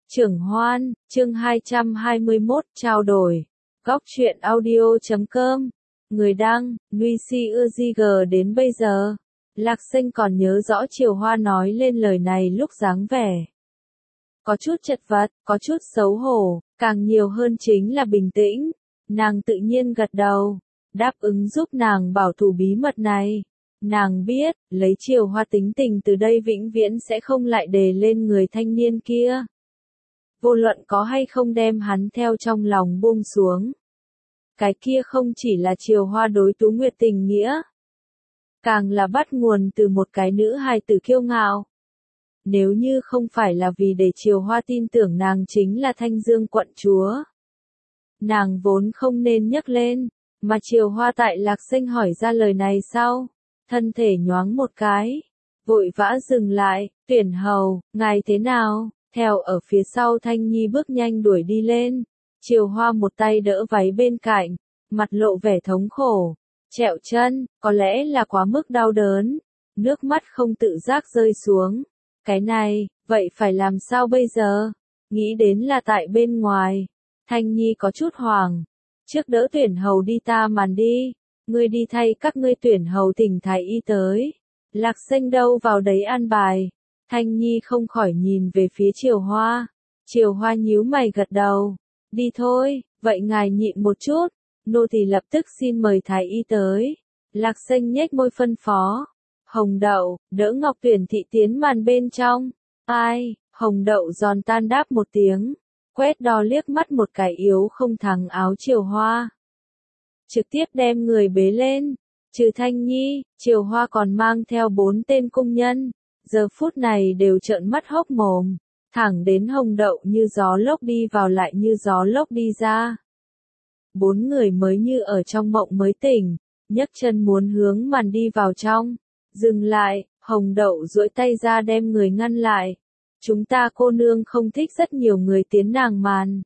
Trưởng Hoan, chương 221, trao đổi. Góc truyện audio.com. Người đăng, Nguy Si Ưa Di G. Đến bây giờ, Lạc Sinh còn nhớ rõ Triều Hoa nói lên lời này lúc dáng vẻ có chút chật vật, có chút xấu hổ, càng nhiều hơn chính là bình tĩnh. Nàng tự nhiên gật đầu, đáp ứng giúp nàng bảo thủ bí mật này. Nàng biết, lấy Triều Hoa tính tình từ đây vĩnh viễn sẽ không lại đề lên người thanh niên kia. Vô luận có hay không đem hắn theo trong lòng buông xuống. Cái kia không chỉ là Triều Hoa đối Tú Nguyệt tình nghĩa, càng là bắt nguồn từ một cái nữ hài tử kiêu ngạo. Nếu như không phải là vì để Triều Hoa tin tưởng nàng chính là Thanh Dương quận chúa, nàng vốn không nên nhắc lên, mà Triều Hoa tại Lạc Sinh hỏi ra lời này sau, thân thể nhoáng một cái, vội vã dừng lại. Tuyển hầu, ngài thế nào? Theo ở phía sau Thanh Nhi bước nhanh đuổi đi lên. Triều Hoa một tay đỡ váy bên cạnh, mặt lộ vẻ thống khổ, trẹo chân, có lẽ là quá mức đau đớn, nước mắt không tự giác rơi xuống. Cái này, vậy phải làm sao bây giờ? Nghĩ đến là tại bên ngoài, Thanh Nhi có chút hoảng. Trước đỡ Tuyển hầu đi ta màn đi, ngươi đi thay các ngươi Tuyển hầu thỉnh thái y tới. Lạc Sinh đâu vào đấy an bài. Thanh Nhi không khỏi nhìn về phía Triều Hoa. Triều Hoa nhíu mày gật đầu. Đi thôi, vậy ngài nhịn một chút, nô tỳ lập tức xin mời thái y tới. Lạc Sinh nhếch môi phân phó. Hồng Đậu, đỡ Ngọc Tuyển thị tiến màn bên trong. Ai? Hồng Đậu giòn tan đáp một tiếng, quét đo liếc mắt một cái yếu không thắng áo Triều Hoa. Trực tiếp đem người bế lên. Trừ Thanh Nhi, Triều Hoa còn mang theo 4 tên cung nhân. Giờ phút này đều trợn mắt hốc mồm, thẳng đến Hồng Đậu như gió lốc đi vào lại như gió lốc đi ra. 4 người mới như ở trong mộng mới tỉnh, nhấc chân muốn hướng màn đi vào trong. Dừng lại, Hồng Đậu duỗi tay ra đem người ngăn lại. Chúng ta cô nương không thích rất nhiều người tiến nàng màn.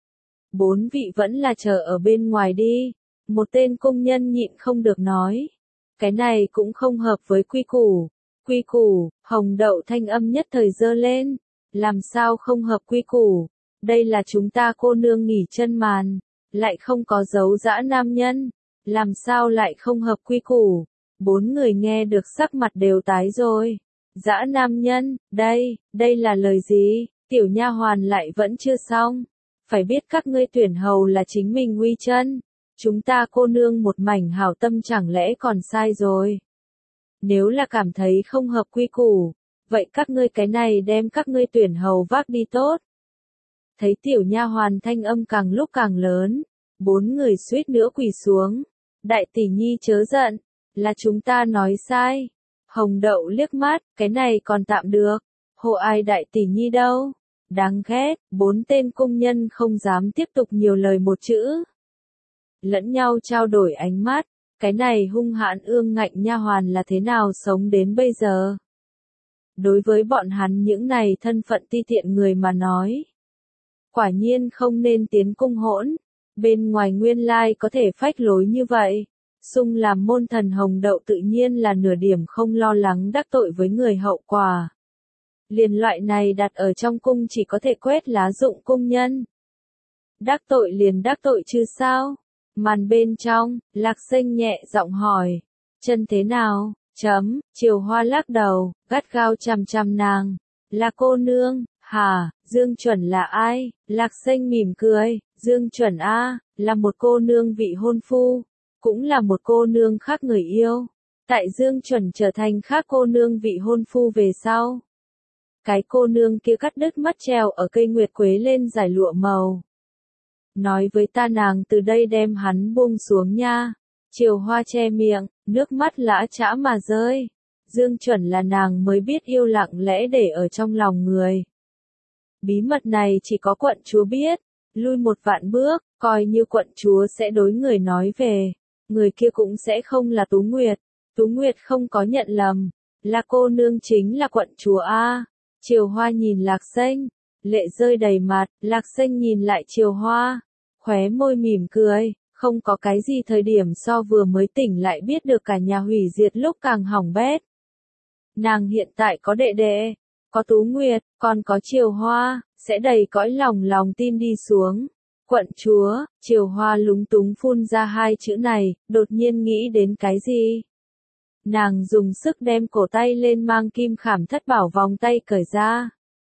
4 vị vẫn là chờ ở bên ngoài đi. Một tên công nhân nhịn không được nói. Cái này cũng không hợp với quy củ. Quy củ, Hồng Đậu thanh âm nhất thời dơ lên. Làm sao không hợp quy củ? Đây là chúng ta cô nương nghỉ chân màn, lại không có dấu dã nam nhân. Làm sao lại không hợp quy củ? 4 người nghe được sắc mặt đều tái rồi. Dã nam nhân, đây là lời gì? Tiểu nha hoàn lại vẫn chưa xong. Phải biết các ngươi Tuyển hầu là chính mình uy chân. Chúng ta cô nương một mảnh hảo tâm chẳng lẽ còn sai rồi. Nếu là cảm thấy không hợp quy củ, vậy các ngươi cái này đem các ngươi Tuyển hầu vác đi tốt. Thấy tiểu nha hoàn thanh âm càng lúc càng lớn, 4 người suýt nữa quỳ xuống. Đại tỷ nhi chớ giận, là chúng ta nói sai. Hồng Đậu liếc mắt, cái này còn tạm được. Hộ ai đại tỷ nhi đâu? Đáng ghét. 4 tên công nhân không dám tiếp tục nhiều lời một chữ. Lẫn nhau trao đổi ánh mắt. Cái này hung hãn ương ngạnh nha hoàn là thế nào sống đến bây giờ? Đối với bọn hắn những này thân phận ti tiện người mà nói, quả nhiên không nên tiến cung hỗn. Bên ngoài nguyên lai có thể phách lối như vậy. Xung làm môn thần Hồng Đậu tự nhiên là nửa điểm không lo lắng đắc tội với người hậu quả. Liền loại này đặt ở trong cung chỉ có thể quét lá dụng cung nhân. Đắc tội liền đắc tội chứ sao? Màn bên trong, Lạc Sinh nhẹ giọng hỏi. Chân thế nào? Triều Hoa lắc đầu, gắt gao chằm chằm nàng. Là cô nương, hả? Dương Chuẩn là ai? Lạc Sinh mỉm cười. Dương Chuẩn a, là một cô nương vị hôn phu, cũng là một cô nương khác người yêu. Tại Dương Chuẩn trở thành khác cô nương vị hôn phu về sau, cái cô nương kia cắt đứt mắt treo ở cây nguyệt quế lên giải lụa màu. Nói với ta nàng từ đây đem hắn buông xuống nha. Triều Hoa che miệng, nước mắt lã chã mà rơi. Dương Chuẩn là nàng mới biết yêu lặng lẽ để ở trong lòng người. Bí mật này chỉ có quận chúa biết. Lui một vạn bước, coi như quận chúa sẽ đối người nói về. Người kia cũng sẽ không là Tú Nguyệt. Tú Nguyệt không có nhận lầm. Là cô nương chính là quận chúa a. Triều Hoa nhìn Lạc Sinh, lệ rơi đầy mặt. Lạc Sinh nhìn lại Triều Hoa, khóe môi mỉm cười. Không có cái gì thời điểm so vừa mới tỉnh lại biết được cả nhà hủy diệt lúc càng hỏng bét. Nàng hiện tại có đệ đệ, có Tú Nguyệt, còn có Triều Hoa, sẽ đầy cõi lòng tin đi xuống. Quận chúa, Triều Hoa lúng túng phun ra hai chữ này, đột nhiên nghĩ đến cái gì? Nàng dùng sức đem cổ tay lên mang kim khảm thất bảo vòng tay cởi ra.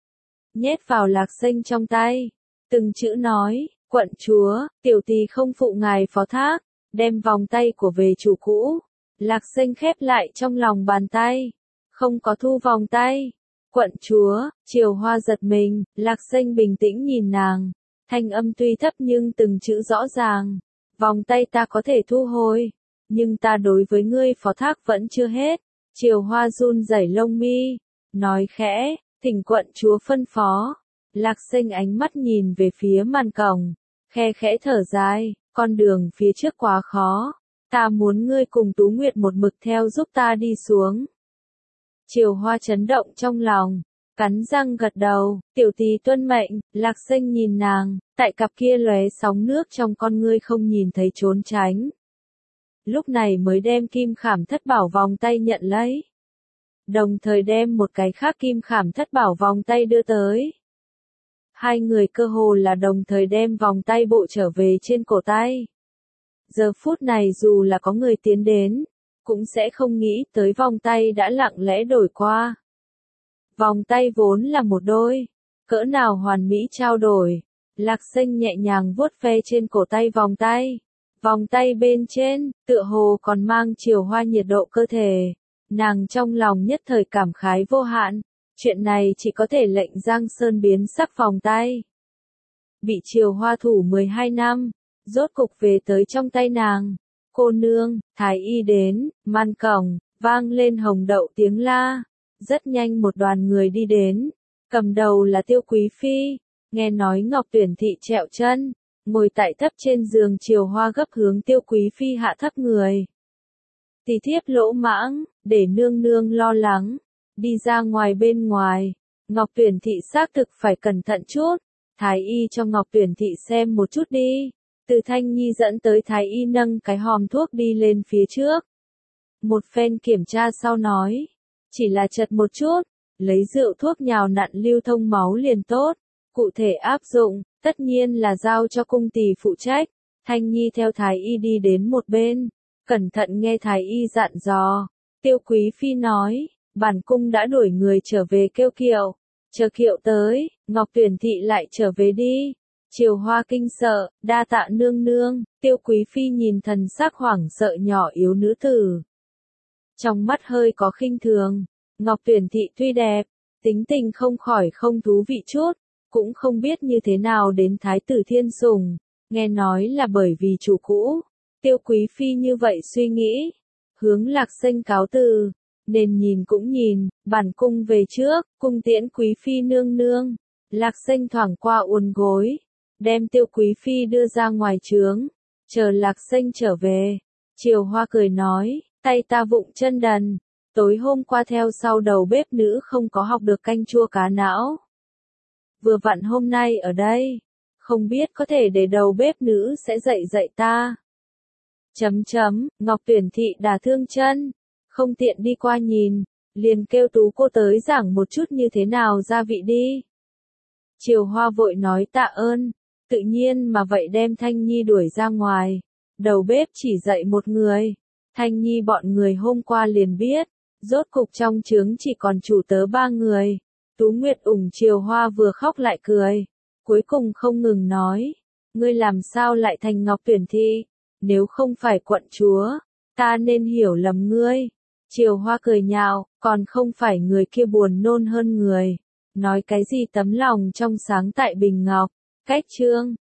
Nhét vào Lạc Sênh trong tay. Từng chữ nói, quận chúa, tiểu tỳ không phụ ngài phó thác, đem vòng tay của về chủ cũ. Lạc Sênh khép lại trong lòng bàn tay. Không có thu vòng tay. Quận chúa, Triều Hoa giật mình, Lạc Sênh bình tĩnh nhìn nàng. Thanh âm tuy thấp nhưng từng chữ rõ ràng. Vòng tay ta có thể thu hồi, nhưng ta đối với ngươi phó thác vẫn chưa hết. Triều Hoa run rẩy lông mi, nói khẽ, thỉnh quận chúa phân phó. Lạc Sênh ánh mắt nhìn về phía màn cổng, khe khẽ thở dài, con đường phía trước quá khó. Ta muốn ngươi cùng Tú Nguyệt một mực theo giúp ta đi xuống. Triều Hoa chấn động trong lòng, cắn răng gật đầu, tiểu tỳ tuân mệnh. Lạc Sênh nhìn nàng, tại cặp kia lóe sóng nước trong con ngươi không nhìn thấy trốn tránh. Lúc này mới đem kim khảm thất bảo vòng tay nhận lấy. Đồng thời đem một cái khác kim khảm thất bảo vòng tay đưa tới. Hai người cơ hồ là đồng thời đem vòng tay bộ trở về trên cổ tay. Giờ phút này dù là có người tiến đến, cũng sẽ không nghĩ tới vòng tay đã lặng lẽ đổi qua. Vòng tay vốn là một đôi, cỡ nào hoàn mỹ trao đổi. Lạc Sênh nhẹ nhàng vuốt ve trên cổ tay vòng tay. Vòng tay bên trên, tựa hồ còn mang Triều Hoa nhiệt độ cơ thể. Nàng trong lòng nhất thời cảm khái vô hạn. Chuyện này chỉ có thể lệnh Giang Sơn biến sắc vòng tay. Bị Triều Hoa thủ 12 năm, rốt cục về tới trong tay nàng. Cô nương, thái y đến, màn cổng, vang lên hồng đậu tiếng la. Rất nhanh một đoàn người đi đến, cầm đầu là Tiêu Quý Phi. Nghe nói Ngọc Tuyển Thị trẹo chân, ngồi tại thấp trên giường. Triều Hoa gấp hướng Tiêu Quý Phi hạ thấp người. Tỷ thiếp lỗ mãng, để nương nương lo lắng. Đi ra ngoài bên ngoài, Ngọc Tuyển Thị xác thực phải cẩn thận chút. Thái y cho Ngọc Tuyển Thị xem một chút đi. Từ Thanh Nhi dẫn tới thái y nâng cái hòm thuốc đi lên phía trước. Một phen kiểm tra sau nói, chỉ là chật một chút, lấy rượu thuốc nhào nặn lưu thông máu liền tốt. Cụ thể áp dụng, tất nhiên là giao cho cung tỳ phụ trách. Thanh Nhi theo thái y đi đến một bên, cẩn thận nghe thái y dặn dò. Tiêu Quý Phi nói, bản cung đã đuổi người trở về kêu kiệu. Chờ kiệu tới, Ngọc Tuyển Thị lại trở về đi. Triều Hoa kinh sợ, đa tạ nương nương. Tiêu Quý Phi nhìn thần sắc hoảng sợ nhỏ yếu nữ tử, trong mắt hơi có khinh thường. Ngọc Tuyển Thị tuy đẹp, tính tình không khỏi không thú vị chút, cũng không biết như thế nào đến Thái tử Thiên Sùng, nghe nói là bởi vì chủ cũ. Tiêu Quý Phi như vậy suy nghĩ, hướng Lạc Sênh cáo từ, nên nhìn cũng nhìn, bản cung về trước, cung tiễn Quý Phi nương nương. Lạc Sênh thoảng qua uốn gối, đem Tiêu Quý Phi đưa ra ngoài trướng, chờ Lạc Sênh trở về. Triều Hoa cười nói, tay ta vụng chân đần, tối hôm qua theo sau đầu bếp nữ không có học được canh chua cá não. Vừa vặn hôm nay ở đây, không biết có thể để đầu bếp nữ sẽ dạy ta. Ngọc Tuyển Thị đả thương chân, không tiện đi qua nhìn, liền kêu Tú cô tới giảng một chút như thế nào gia vị đi. Triều Hoa vội nói tạ ơn, tự nhiên mà vậy đem Thanh Nhi đuổi ra ngoài. Đầu bếp chỉ dạy một người, Thanh Nhi bọn người hôm qua liền biết, rốt cục trong trướng chỉ còn chủ tớ 3 người. Tú Nguyệt ủng Triều Hoa vừa khóc lại cười, cuối cùng không ngừng nói, ngươi làm sao lại thành Ngọc Tuyển Thị, nếu không phải quận chúa, ta nên hiểu lầm ngươi. Triều Hoa cười nhạo, còn không phải người kia buồn nôn hơn người, nói cái gì tấm lòng trong sáng tại bình ngọc. Cách chương